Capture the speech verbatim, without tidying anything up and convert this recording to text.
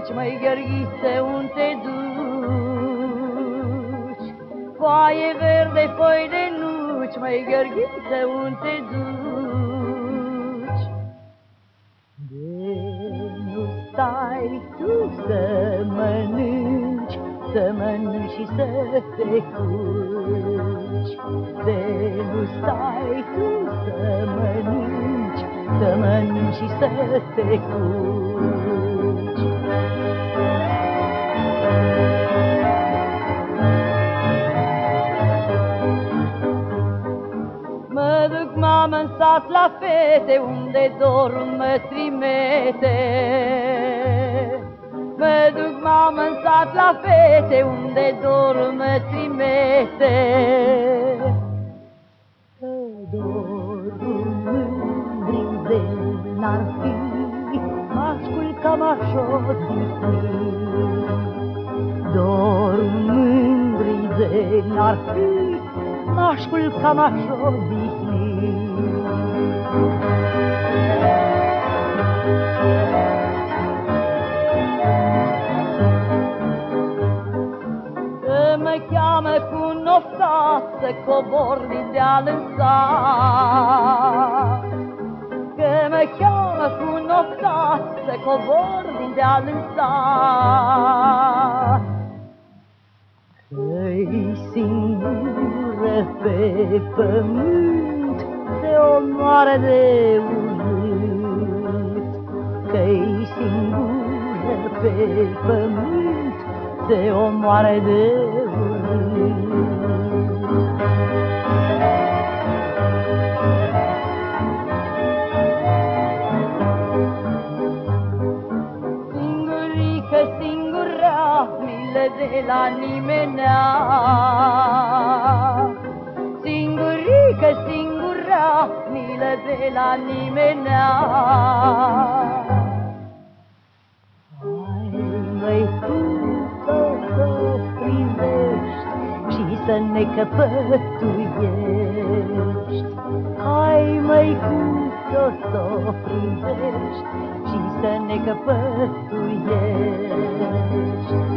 duci, măi Gheorghiță, unde te duci? Foaie verde, foi de nuci, măi Gheorghiță, unde te duci? De nu stai tu să mănânci, să mănânci și să te culci. De nu stai tu să mănânci, să mănânci și să te culci. Mă duc, mamă, în sat la fete, unde dorm mătrimete. Mă duc, mamă, în sat la fete, unde dorm mătrimete. Că dorul mândri n-ar fi, ascult ca m-aș odihni. Dorul mândri n-ar fi, ascult ca m-aș odihni. Mă cheamă cu noftat să cobor din deal în sat. Că mă cheamă cu noftat să cobor din deal în sat. Că-i singură pe pământ, se omoară de urât. Că-i singură pe pământ, se omoară de urât. Singurică, singurea, milă de la nimenea. Singurică, singurea, milă de la nimenea. Hai, măi, tu să privești și să ne căpătuiești. Hai, măicuțo, să privești și să ne căpătuiești.